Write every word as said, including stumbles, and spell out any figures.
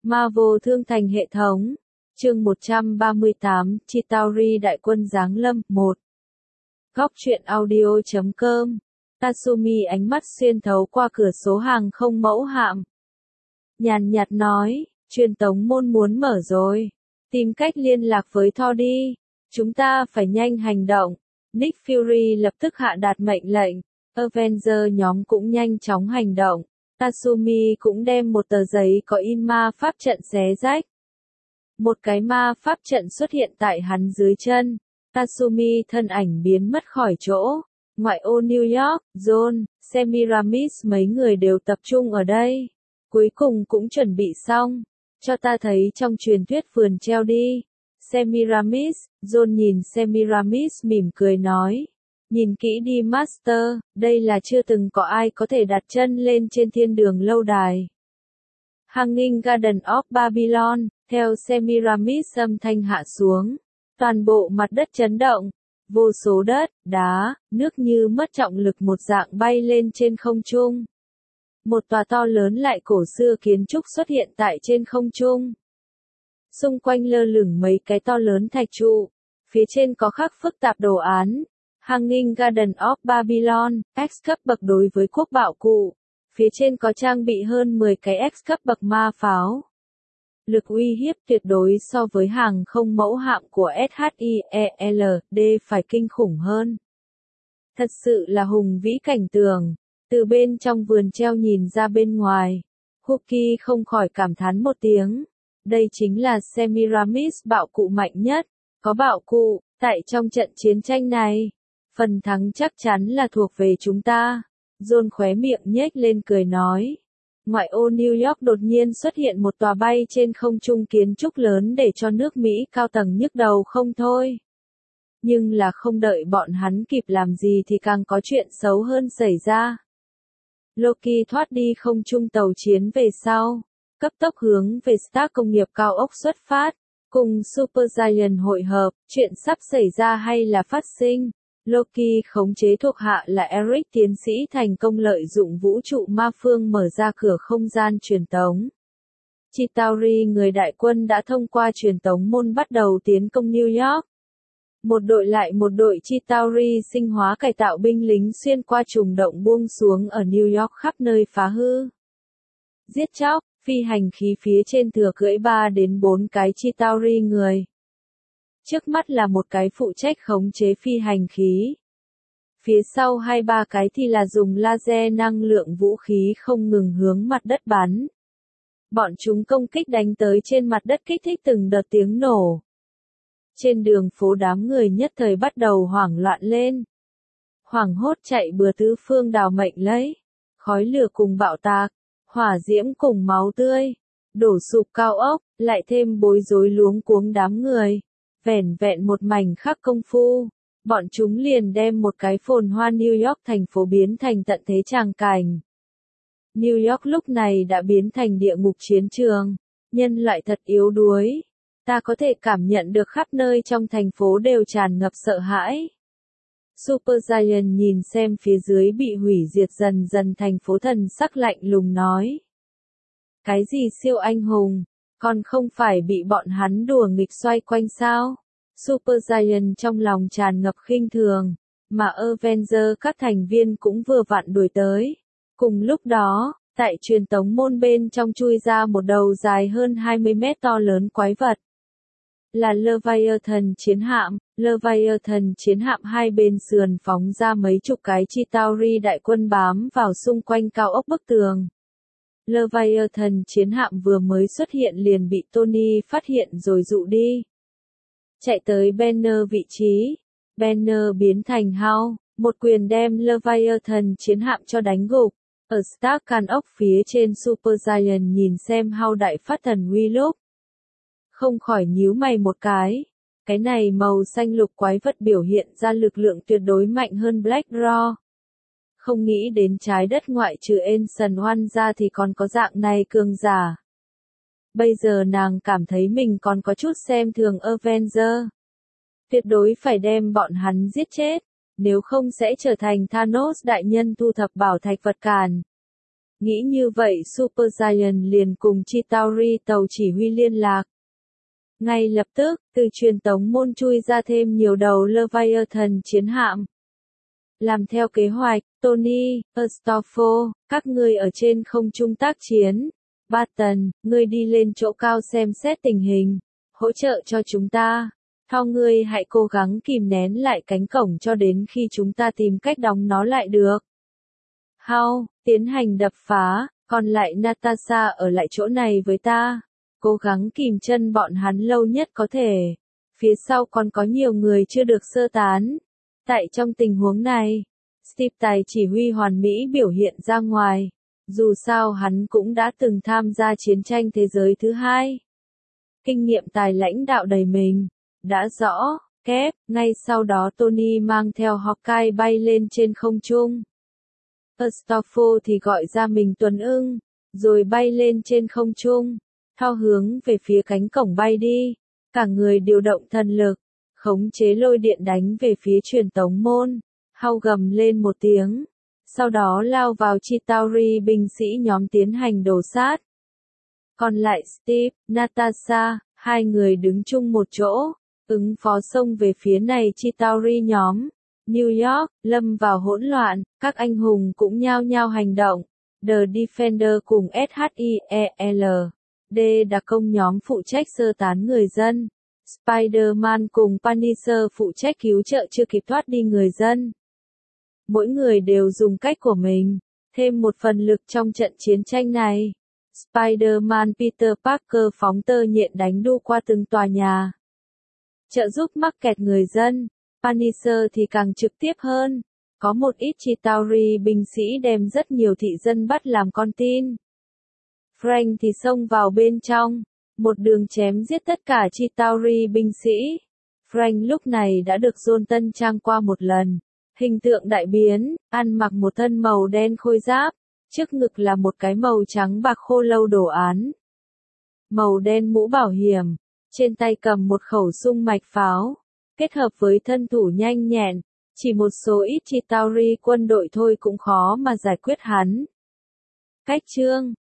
Marvel Thương Thành Hệ Thống. Chương một trăm ba mươi tám, Chitauri Đại Quân Giáng Lâm. một. Góc truyện audio chấm com. Tatsumi ánh mắt xuyên thấu qua cửa sổ hàng không mẫu hạm. Nhàn nhạt nói, truyền tống môn muốn mở rồi. Tìm cách liên lạc với Thor đi. Chúng ta phải nhanh hành động. Nick Fury lập tức hạ đạt mệnh lệnh. Avenger nhóm cũng nhanh chóng hành động. Tatsumi cũng đem một tờ giấy có in ma pháp trận xé rách. Một cái ma pháp trận xuất hiện tại hắn dưới chân. Tatsumi thân ảnh biến mất khỏi chỗ. Ngoại ô New York, John, Semiramis mấy người đều tập trung ở đây. Cuối cùng cũng chuẩn bị xong. Cho ta thấy trong truyền thuyết vườn treo đi. Semiramis, John nhìn Semiramis mỉm cười nói. Nhìn kỹ đi Master, đây là chưa từng có ai có thể đặt chân lên trên thiên đường lâu đài. Hanging Garden of Babylon, theo Semiramis âm thanh hạ xuống. Toàn bộ mặt đất chấn động. Vô số đất, đá, nước như mất trọng lực một dạng bay lên trên không trung. Một tòa to lớn lại cổ xưa kiến trúc xuất hiện tại trên không trung. Xung quanh lơ lửng mấy cái to lớn thạch trụ. Phía trên có khắc phức tạp đồ án. Hanging Garden of Babylon, X cấp bậc đối với quốc bảo cụ. Phía trên có trang bị hơn mười cái X cấp bậc ma pháo. Lực uy hiếp tuyệt đối so với hàng không mẫu hạm của SHIELD phải kinh khủng hơn. Thật sự là hùng vĩ cảnh tường. Từ bên trong vườn treo nhìn ra bên ngoài. Huki không khỏi cảm thán một tiếng. Đây chính là Semiramis bạo cụ mạnh nhất. Có bạo cụ, tại trong trận chiến tranh này. Phần thắng chắc chắn là thuộc về chúng ta. John khóe miệng nhếch lên cười nói. Ngoại ô New York đột nhiên xuất hiện một tòa bay trên không trung kiến trúc lớn để cho nước Mỹ cao tầng nhức đầu không thôi. Nhưng là không đợi bọn hắn kịp làm gì thì càng có chuyện xấu hơn xảy ra. Loki thoát đi không trung tàu chiến về sau. Cấp tốc hướng về Stark công nghiệp cao ốc xuất phát. Cùng Supergiant hội hợp, chuyện sắp xảy ra hay là phát sinh. Loki khống chế thuộc hạ là Eric tiến sĩ thành công lợi dụng vũ trụ ma phương mở ra cửa không gian truyền tống. Chitauri người đại quân đã thông qua truyền tống môn bắt đầu tiến công New York. Một đội lại một đội Chitauri sinh hóa cải tạo binh lính xuyên qua trùng động buông xuống ở New York khắp nơi phá hư. Giết chóc, phi hành khí phía trên thừa cưỡi ba đến bốn cái Chitauri người. Trước mắt là một cái phụ trách khống chế phi hành khí. Phía sau hai ba cái thì là dùng laser năng lượng vũ khí không ngừng hướng mặt đất bắn. Bọn chúng công kích đánh tới trên mặt đất kích thích từng đợt tiếng nổ. Trên đường phố đám người nhất thời bắt đầu hoảng loạn lên. Hoảng hốt chạy bừa tứ phương đào mệnh lấy. Khói lửa cùng bạo tạc, hỏa diễm cùng máu tươi. Đổ sụp cao ốc, lại thêm bối rối luống cuống đám người. Vẻn vẹn một mảnh khắc công phu, bọn chúng liền đem một cái phồn hoa New York thành phố biến thành tận thế tràng cảnh. New York lúc này đã biến thành địa ngục chiến trường, nhân loại thật yếu đuối. Ta có thể cảm nhận được khắp nơi trong thành phố đều tràn ngập sợ hãi. Supergiant nhìn xem phía dưới bị hủy diệt dần dần thành phố thần sắc lạnh lùng nói. Cái gì siêu anh hùng? Còn không phải bị bọn hắn đùa nghịch xoay quanh sao? Supergiant trong lòng tràn ngập khinh thường, mà Avenger các thành viên cũng vừa vặn đuổi tới. Cùng lúc đó, tại truyền tống môn bên trong chui ra một đầu dài hơn hai mươi mét to lớn quái vật. Là Leviathan chiến hạm, Leviathan chiến hạm hai bên sườn phóng ra mấy chục cái Chitauri đại quân bám vào xung quanh cao ốc bức tường. Leviathan chiến hạm vừa mới xuất hiện liền bị Tony phát hiện rồi dụ đi. Chạy tới Banner vị trí. Banner biến thành Hulk, một quyền đem Leviathan chiến hạm cho đánh gục. Ở Stark can ốc phía trên Supergiant nhìn xem Hulk đại phát thần uy lúc. Không khỏi nhíu mày một cái. Cái này màu xanh lục quái vật biểu hiện ra lực lượng tuyệt đối mạnh hơn Black Raw. Không nghĩ đến trái đất ngoại trừ Ancient One ra thì còn có dạng này cường giả. Bây giờ nàng cảm thấy mình còn có chút xem thường Avenger. Tuyệt đối phải đem bọn hắn giết chết, nếu không sẽ trở thành Thanos đại nhân thu thập bảo thạch vật cản. Nghĩ như vậy Supergiant liền cùng Chitauri tàu chỉ huy liên lạc. Ngay lập tức, từ truyền tống môn chui ra thêm nhiều đầu Leviathan chiến hạm. Làm theo kế hoạch, Tony, Astolfo, các ngươi ở trên không trung tác chiến. Barton, ngươi đi lên chỗ cao xem xét tình hình, hỗ trợ cho chúng ta. Thao ngươi hãy cố gắng kìm nén lại cánh cổng cho đến khi chúng ta tìm cách đóng nó lại được. Hao, tiến hành đập phá, còn lại Natasha ở lại chỗ này với ta. Cố gắng kìm chân bọn hắn lâu nhất có thể. Phía sau còn có nhiều người chưa được sơ tán. Tại trong tình huống này, Steve tài chỉ huy hoàn mỹ biểu hiện ra ngoài. Dù sao hắn cũng đã từng tham gia chiến tranh thế giới thứ hai. Kinh nghiệm tài lãnh đạo đầy mình. Đã rõ, kép, ngay sau đó Tony mang theo Hawkeye bay lên trên không trung. Astolfo thì gọi ra mình Tuấn ưng, rồi bay lên trên không trung, thao hướng về phía cánh cổng bay đi. Cả người điều động thần lực, khống chế lôi điện đánh về phía truyền tống môn. Hao gầm lên một tiếng, sau đó lao vào Chitauri binh sĩ nhóm tiến hành đổ sát. Còn lại Steve, Natasha, hai người đứng chung một chỗ, ứng phó xông về phía này Chitauri nhóm. New York, lâm vào hỗn loạn, các anh hùng cũng nhao nhao hành động. The Defender cùng ét hát i e lờ D đặc công nhóm phụ trách sơ tán người dân. Spider-Man cùng Punisher phụ trách cứu trợ chưa kịp thoát đi người dân. Mỗi người đều dùng cách của mình, thêm một phần lực trong trận chiến tranh này. Spider-Man Peter Parker phóng tơ nhện đánh đu qua từng tòa nhà, trợ giúp mắc kẹt người dân. Punisher thì càng trực tiếp hơn. Có một ít Chitauri binh sĩ đem rất nhiều thị dân bắt làm con tin. Frank thì xông vào bên trong, một đường chém giết tất cả Chitauri binh sĩ. Frank lúc này đã được John tân trang qua một lần. Hình tượng đại biến, ăn mặc một thân màu đen khôi giáp, trước ngực là một cái màu trắng bạc khô lâu đồ án. Màu đen mũ bảo hiểm, trên tay cầm một khẩu sung mạch pháo. Kết hợp với thân thủ nhanh nhẹn, chỉ một số ít Chitauri quân đội thôi cũng khó mà giải quyết hắn. Cách chương